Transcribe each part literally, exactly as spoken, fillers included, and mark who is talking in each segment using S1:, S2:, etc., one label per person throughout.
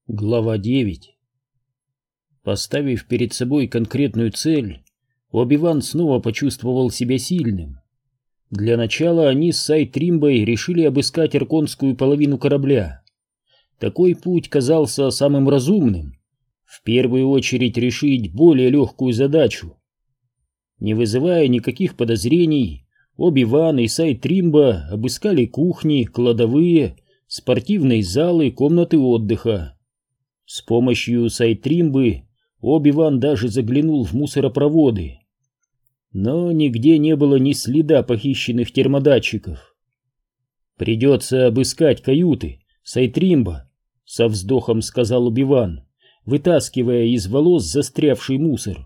S1: Глава девять. Поставив перед собой конкретную цель, Оби-Ван снова почувствовал себя сильным. Для начала они с Сай-Тримбой решили обыскать арконскую половину корабля. Такой путь казался самым разумным. В первую очередь решить более легкую задачу. Не вызывая никаких подозрений, Оби-Ван и Сай-Тримба обыскали кухни, кладовые, спортивные залы, комнаты отдыха. С помощью Сай-Тримбы Оби-Ван даже заглянул в мусоропроводы. Но нигде не было ни следа похищенных термодатчиков. «Придется обыскать каюты, Сай-Тримба», — со вздохом сказал Оби-Ван, вытаскивая из волос застрявший мусор.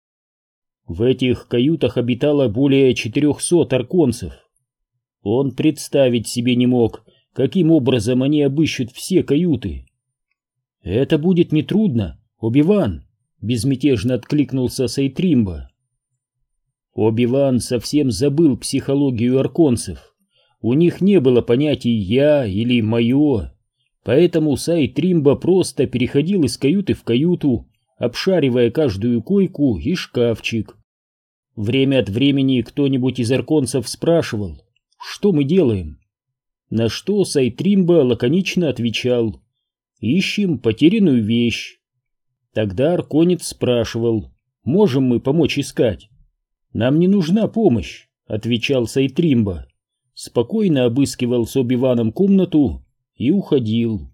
S1: В этих каютах обитало более четырехсот арконцев. Он представить себе не мог, каким образом они обыщут все каюты. «Это будет нетрудно, Оби-Ван», — безмятежно откликнулся Сай-Тримба. Оби-Ван совсем забыл психологию арконцев. У них не было понятий «я» или «моё», поэтому Сай-Тримба просто переходил из каюты в каюту, обшаривая каждую койку и шкафчик. Время от времени кто-нибудь из арконцев спрашивал, что мы делаем, на что Сай-Тримба лаконично отвечал: «Ищем потерянную вещь». Тогда арконец спрашивал: «Можем мы помочь искать?» «Нам не нужна помощь», — отвечал Сай-Тримба, спокойно обыскивал с Оби-Ваном комнату и уходил.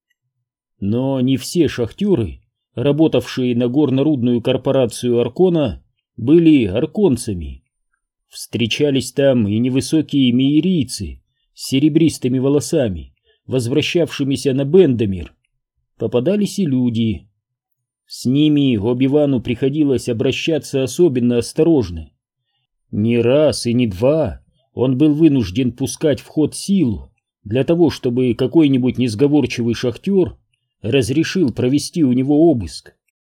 S1: Но не все шахтеры, работавшие на горно-рудную корпорацию Аркона, были арконцами. Встречались там и невысокие миерийцы с серебристыми волосами, возвращавшимися на Бендамир. Попадались и люди. С ними Оби-Вану приходилось обращаться особенно осторожно. Не раз и не два он был вынужден пускать в ход силу для того, чтобы какой-нибудь несговорчивый шахтер разрешил провести у него обыск.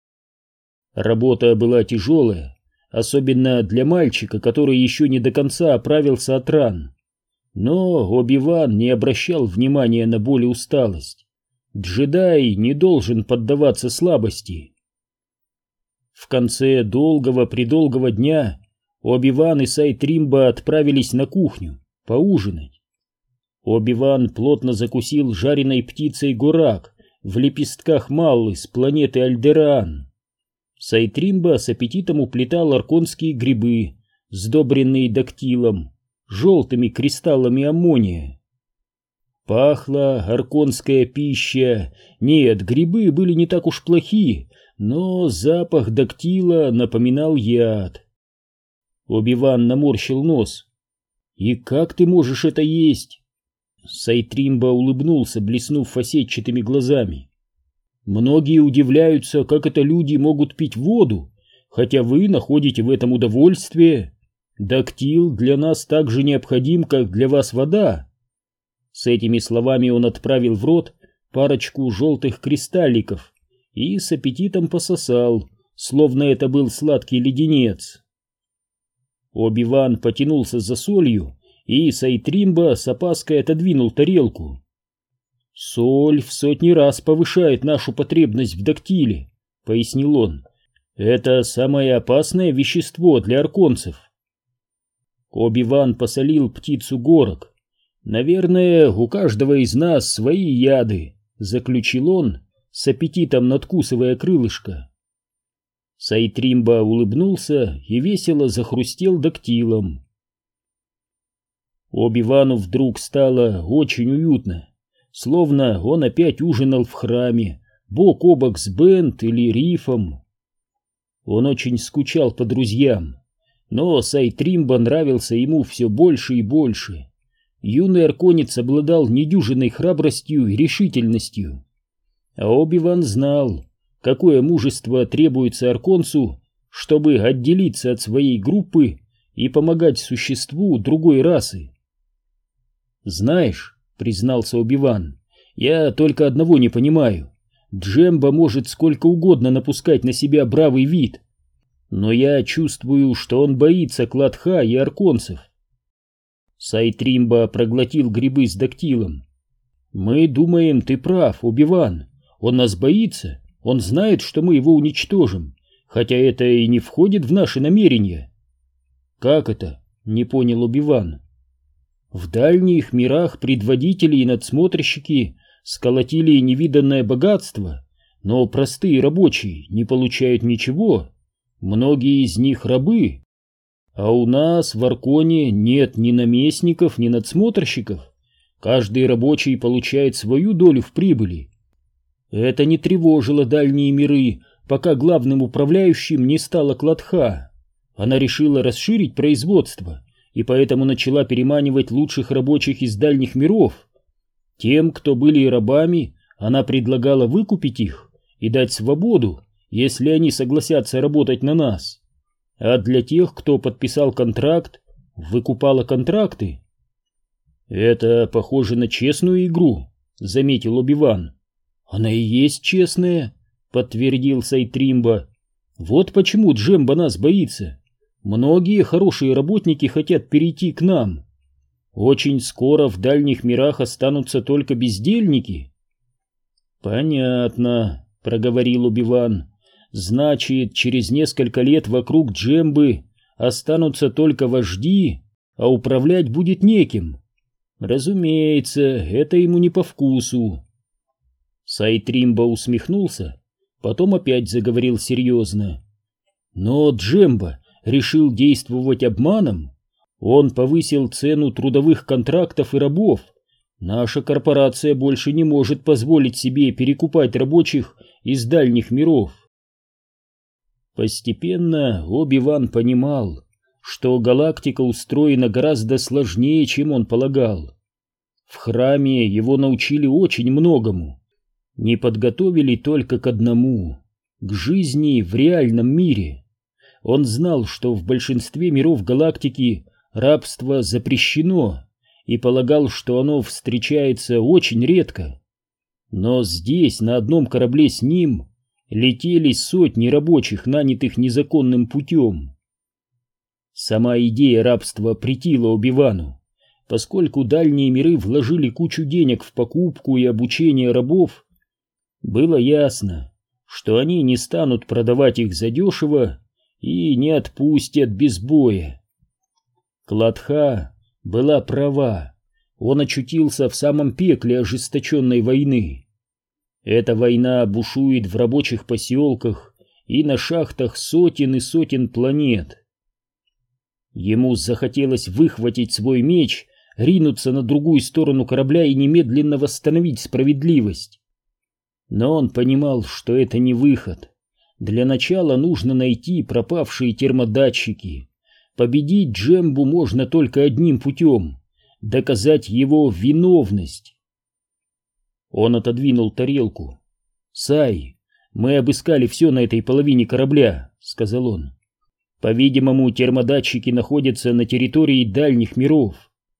S1: Работа была тяжелая, особенно для мальчика, который еще не до конца оправился от ран. Но Оби-Ван не обращал внимания на боль и усталость. Джедай не должен поддаваться слабости. В конце долгого-предолгого дня Оби-Ван и Сай-Тримба отправились на кухню поужинать. Оби-Ван плотно закусил жареной птицей горак в лепестках маллы с планеты Альдераан. Сай-Тримба с аппетитом уплетал арконские грибы, сдобренные дактилом, желтыми кристаллами аммония. Пахла арконская пища. Нет, грибы были не так уж плохи, но запах дактила напоминал яд. Оби-Ван наморщил нос. «И как ты можешь это есть?» Сай-Тримба улыбнулся, блеснув фасетчатыми глазами. «Многие удивляются, как это люди могут пить воду, хотя вы находите в этом удовольствие. Дактил для нас так же необходим, как для вас вода». С этими словами он отправил в рот парочку желтых кристалликов и с аппетитом пососал, словно это был сладкий леденец. Оби-Ван потянулся за солью, и Сай-Тримба с опаской отодвинул тарелку. «Соль в сотни раз повышает нашу потребность в дактиле», — пояснил он. «Это самое опасное вещество для арконцев». Оби-Ван посолил птицу горок. «Наверное, у каждого из нас свои яды», — заключил он, с аппетитом надкусывая крылышко. Сай-Тримба улыбнулся и весело захрустел дактилом. Оби-Вану вдруг стало очень уютно, словно он опять ужинал в храме, бок о бок с Бент или Рифом. Он очень скучал по друзьям, но Сай-Тримба нравился ему все больше и больше. Юный арконец обладал недюжинной храбростью и решительностью. А Оби-Ван знал, какое мужество требуется арконцу, чтобы отделиться от своей группы и помогать существу другой расы. «Знаешь», — признался Оби-Ван, — «я только одного не понимаю. Джемба может сколько угодно напускать на себя бравый вид, но я чувствую, что он боится Кладха и арконцев». Сай-Тримба проглотил грибы с дактилом. «Мы думаем, ты прав, Оби-Ван. Он нас боится, он знает, что мы его уничтожим, хотя это и не входит в наши намерения». «Как это?» — не понял Оби-Ван. «В дальних мирах предводители и надсмотрщики сколотили невиданное богатство, но простые рабочие не получают ничего, многие из них рабы. А у нас в Арконе нет ни наместников, ни надсмотрщиков, каждый рабочий получает свою долю в прибыли. Это не тревожило дальние миры, пока главным управляющим не стала Клодха. Она решила расширить производство и поэтому начала переманивать лучших рабочих из дальних миров. Тем, кто были рабами, она предлагала выкупить их и дать свободу, если они согласятся работать на нас. А для тех, кто подписал контракт, выкупала контракты. «Это похоже на честную игру», — заметил Оби-Ван. «Она и есть честная», — подтвердил Сайтримба. «Вот почему Джемба нас боится. Многие хорошие работники хотят перейти к нам. Очень скоро в дальних мирах останутся только бездельники». «Понятно», — проговорил Оби-Ван. «Значит, через несколько лет вокруг Джембы останутся только вожди, а управлять будет неким. Разумеется, это ему не по вкусу». Сайтримба усмехнулся, потом опять заговорил серьезно. «Но Джемба решил действовать обманом. Он повысил цену трудовых контрактов и рабов. Наша корпорация больше не может позволить себе перекупать рабочих из дальних миров». Постепенно Оби-Ван понимал, что галактика устроена гораздо сложнее, чем он полагал. В храме его научили очень многому, не подготовили только к одному — к жизни в реальном мире. Он знал, что в большинстве миров галактики рабство запрещено, и полагал, что оно встречается очень редко. Но здесь, на одном корабле с ним, летели сотни рабочих, нанятых незаконным путем. Сама идея рабства претила Оби-Вану, поскольку дальние миры вложили кучу денег в покупку и обучение рабов. Было ясно, что они не станут продавать их задешево и не отпустят без боя. Клодха была права, он очутился в самом пекле ожесточенной войны. Эта война бушует в рабочих поселках и на шахтах сотен и сотен планет. Ему захотелось выхватить свой меч, ринуться на другую сторону корабля и немедленно восстановить справедливость. Но он понимал, что это не выход. Для начала нужно найти пропавшие термодатчики. Победить Джембу можно только одним путем — доказать его виновность. Он отодвинул тарелку. «Сай, мы обыскали все на этой половине корабля», — сказал он. «По-видимому, термодатчики находятся на территории дальних миров».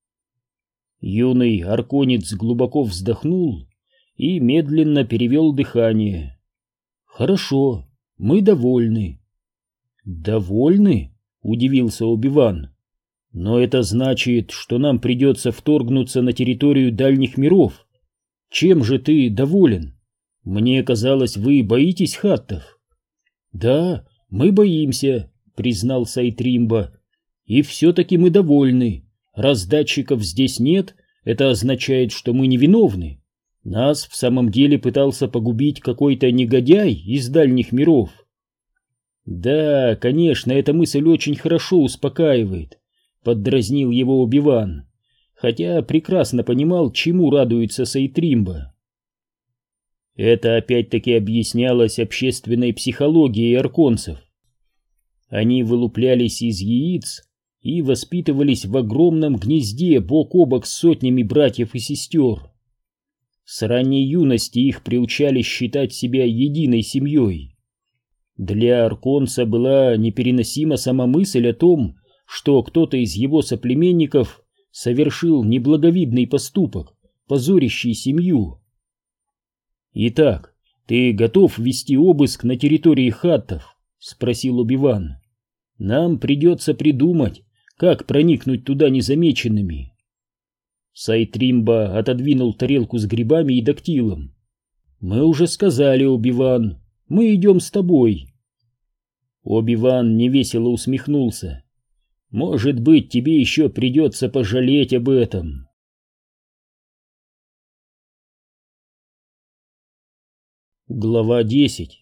S1: Юный арконец глубоко вздохнул и медленно перевел дыхание. «Хорошо, мы довольны». «Довольны?» — удивился Оби-Ван. «Но это значит, что нам придется вторгнуться на территорию дальних миров. Чем же ты доволен? Мне казалось, вы боитесь хаттов». «Да, мы боимся», — признал Сайтримба. «И все-таки мы довольны. Раз датчиков здесь нет, это означает, что мы невиновны. Нас в самом деле пытался погубить какой-то негодяй из дальних миров». «Да, конечно, эта мысль очень хорошо успокаивает», — поддразнил его Оби-Ван, хотя прекрасно понимал, чему радуется Сайтримба. Это опять-таки объяснялось общественной психологией арконцев. Они вылуплялись из яиц и воспитывались в огромном гнезде бок о бок с сотнями братьев и сестер. С ранней юности их приучали считать себя единой семьей. Для арконца была непереносима сама мысль о том, что кто-то из его соплеменников совершил неблаговидный поступок, позорящий семью. «Итак, ты готов вести обыск на территории хаттов?» — спросил Оби-Ван. «Нам придется придумать, как проникнуть туда незамеченными». Сайтримба отодвинул тарелку с грибами и дактилом. «Мы уже сказали, Оби-Ван, мы идем с тобой». Оби-Ван невесело усмехнулся. «Может быть, тебе еще придется пожалеть об этом». Глава десять.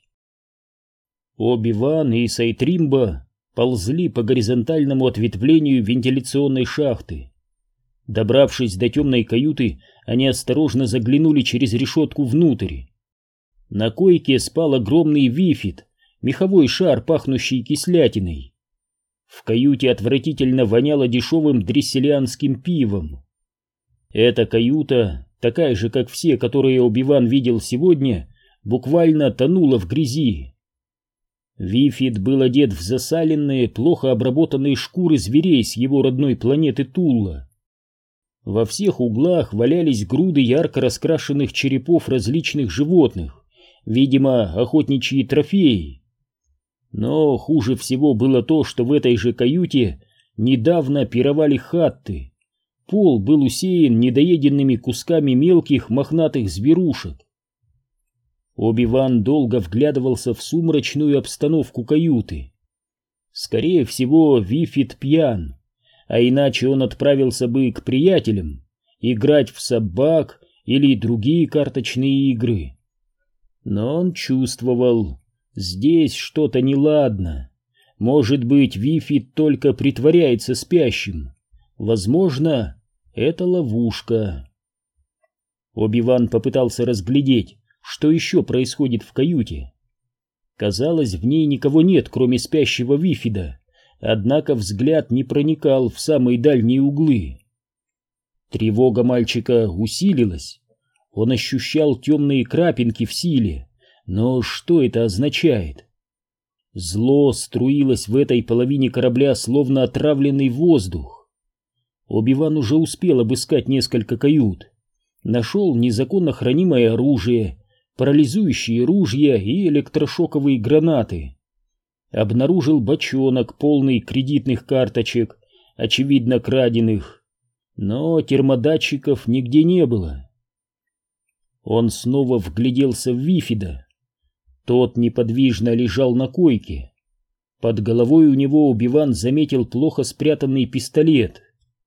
S1: Оби-Ван и Сайтримба ползли по горизонтальному ответвлению вентиляционной шахты. Добравшись до темной каюты, они осторожно заглянули через решетку внутрь. На койке спал огромный вифид, меховой шар, пахнущий кислятиной. В каюте отвратительно воняло дешевым дресселианским пивом. Эта каюта, такая же, как все, которые Оби-Ван видел сегодня, буквально тонула в грязи. Вифид был одет в засаленные, плохо обработанные шкуры зверей с его родной планеты Тулла. Во всех углах валялись груды ярко раскрашенных черепов различных животных, видимо, охотничьи трофеи. Но хуже всего было то, что в этой же каюте недавно пировали хатты. Пол был усеян недоеденными кусками мелких мохнатых зверушек. Оби-Ван долго вглядывался в сумрачную обстановку каюты. Скорее всего, Вифид пьян, а иначе он отправился бы к приятелям играть в собак или другие карточные игры. Но он чувствовал, здесь что-то неладно. Может быть, Вифид только притворяется спящим. Возможно, это ловушка. Оби-Ван попытался разглядеть, что еще происходит в каюте. Казалось, в ней никого нет, кроме спящего Вифида, однако взгляд не проникал в самые дальние углы. Тревога мальчика усилилась. Он ощущал темные крапинки в силе, но что это означает? Зло струилось в этой половине корабля, словно отравленный воздух. Оби-Ван уже успел обыскать несколько кают, нашел незаконно хранимое оружие, парализующие ружья и электрошоковые гранаты. Обнаружил бочонок, полный кредитных карточек, очевидно краденых, но термодатчиков нигде не было. Он снова вгляделся в Вифида. Тот неподвижно лежал на койке. Под головой у него Оби-Ван заметил плохо спрятанный пистолет.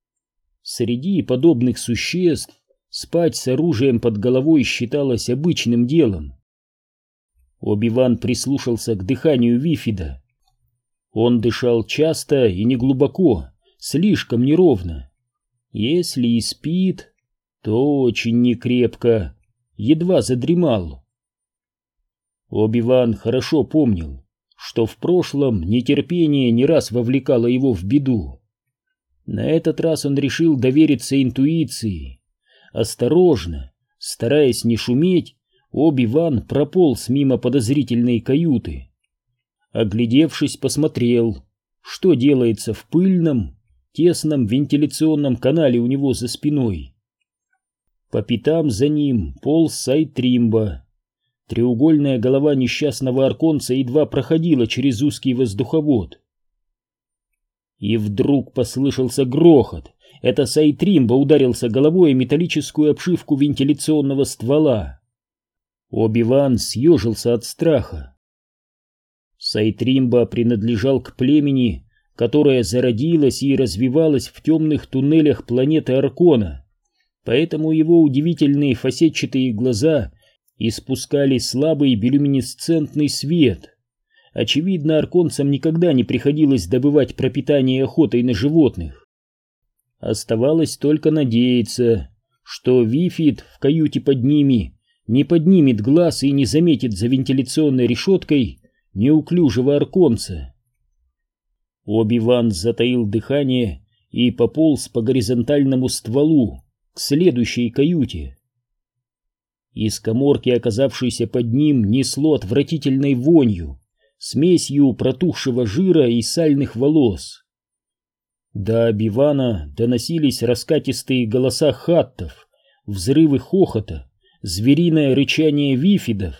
S1: Среди подобных существ спать с оружием под головой считалось обычным делом. Оби-Ван прислушался к дыханию Вифида. Он дышал часто и неглубоко, слишком неровно. Если и спит, то очень некрепко, едва задремал. Оби-Ван хорошо помнил, что в прошлом нетерпение не раз вовлекало его в беду. На этот раз он решил довериться интуиции. Осторожно, стараясь не шуметь, Оби-Ван прополз мимо подозрительной каюты. Оглядевшись, посмотрел, что делается в пыльном, тесном вентиляционном канале у него за спиной. По пятам за ним полз Сайтримба. Треугольная голова несчастного арконца едва проходила через узкий воздуховод. И вдруг послышался грохот. Это Сайтримба ударился головой о металлическую обшивку вентиляционного ствола. Оби-Ван съежился от страха. Сайтримба принадлежал к племени, которое зародилось и развивалось в темных туннелях планеты Аркона, поэтому его удивительные фасетчатые глаза испускали слабый биолюминесцентный свет. Очевидно, арконцам никогда не приходилось добывать пропитание охотой на животных. Оставалось только надеяться, что Вифид в каюте под ними не поднимет глаз и не заметит за вентиляционной решеткой неуклюжего арконца. Оби-Ван затаил дыхание и пополз по горизонтальному стволу к следующей каюте. Из каморки, оказавшейся под ним, несло отвратительной вонью, смесью протухшего жира и сальных волос. До Оби-Вана доносились раскатистые голоса хаттов, взрывы хохота, звериное рычание вифидов.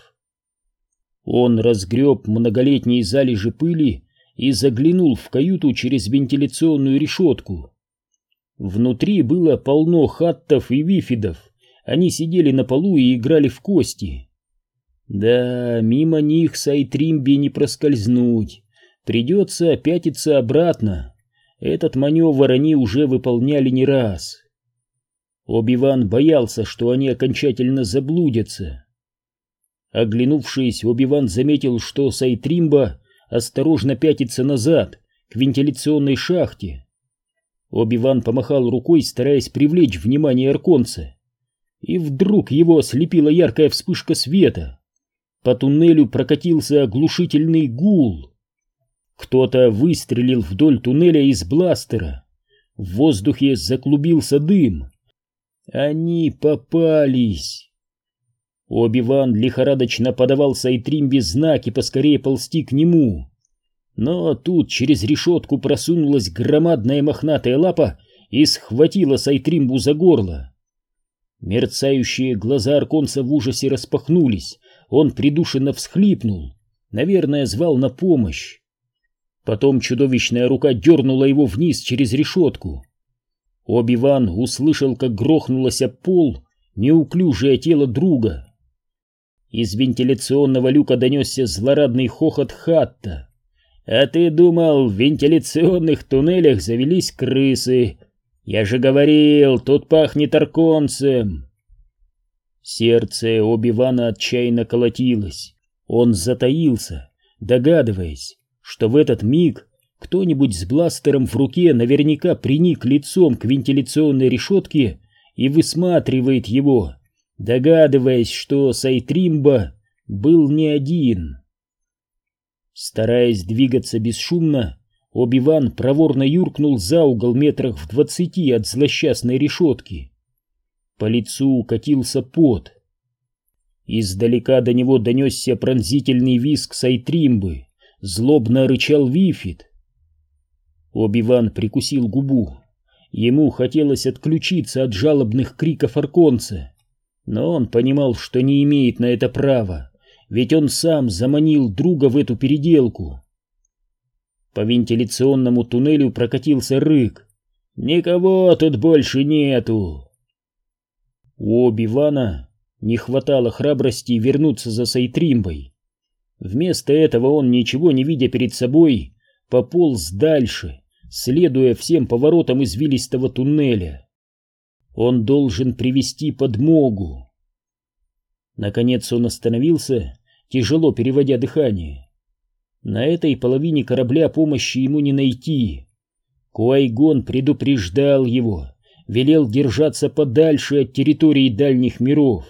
S1: Он разгреб многолетние залежи пыли и заглянул в каюту через вентиляционную решетку. Внутри было полно хаттов и вифидов, они сидели на полу и играли в кости. Да, мимо них Сайтримбе не проскользнуть, придется пятиться обратно. Этот маневр они уже выполняли не раз. Оби-Ван боялся, что они окончательно заблудятся. Оглянувшись, Оби-Ван заметил, что Сайтримба осторожно пятится назад, к вентиляционной шахте. Оби-Ван помахал рукой, стараясь привлечь внимание арконца. И вдруг его ослепила яркая вспышка света. По туннелю прокатился оглушительный гул. Кто-то выстрелил вдоль туннеля из бластера. В воздухе заклубился дым. Они попались. Оби-Ван лихорадочно подавал Сайтримбе знаки поскорее ползти к нему. Но тут через решетку просунулась громадная мохнатая лапа и схватила Сайтримбу за горло. Мерцающие глаза арконца в ужасе распахнулись. Он придушенно всхлипнул, наверное, звал на помощь. Потом чудовищная рука дернула его вниз через решетку. Оби-Ван услышал, как грохнулось об пол неуклюжее тело друга. Из вентиляционного люка донесся злорадный хохот Хатта. «А ты думал, в вентиляционных туннелях завелись крысы? Я же говорил, тут пахнет арконцем!» Сердце Оби-Вана отчаянно колотилось. Он затаился, догадываясь, что в этот миг кто-нибудь с бластером в руке наверняка приник лицом к вентиляционной решетке и высматривает его, догадываясь, что Сайтримба был не один. Стараясь двигаться бесшумно, Оби-Ван проворно юркнул за угол метрах в двадцати от злосчастной решетки. По лицу катился пот. Издалека до него донесся пронзительный визг Сайтримбы, злобно рычал Вифид. Оби-Ван прикусил губу. Ему хотелось отключиться от жалобных криков арконца, но он понимал, что не имеет на это права, ведь он сам заманил друга в эту переделку. По вентиляционному туннелю прокатился рык. «Никого тут больше нету!» У Оби-Вана не хватало храбрости вернуться за Сайтримбой. Вместо этого он, ничего не видя перед собой, пополз дальше, следуя всем поворотам извилистого туннеля. Он должен привести подмогу. Наконец он остановился, тяжело переводя дыхание. На этой половине корабля помощи ему не найти. Куай-Гон предупреждал его, велел держаться подальше от территории дальних миров.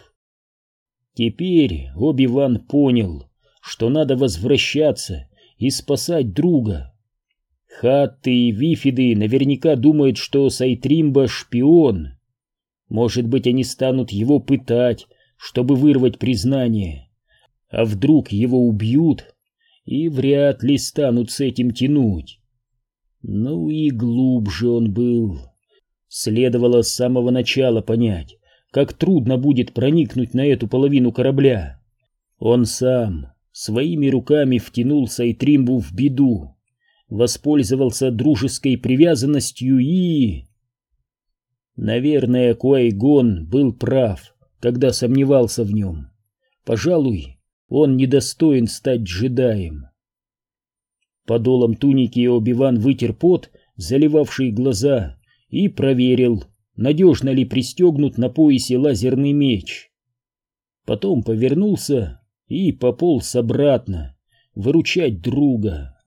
S1: Теперь Оби-Ван понял, что надо возвращаться и спасать друга. Хатты и Вифиды наверняка думают, что Сайтримба шпион. Может быть, они станут его пытать, чтобы вырвать признание. А вдруг его убьют, и вряд ли станут с этим тянуть. Ну и глубже он был. Следовало с самого начала понять, как трудно будет проникнуть на эту половину корабля. Он сам своими руками втянул Сайтримбу в беду, воспользовался дружеской привязанностью и... Наверное, Куай-Гон был прав, когда сомневался в нем. Пожалуй, он недостоин стать джедаем. Подолом туники Оби-Ван вытер пот, заливавший глаза, и проверил, надежно ли пристегнут на поясе лазерный меч. Потом повернулся и пополз обратно, выручать друга.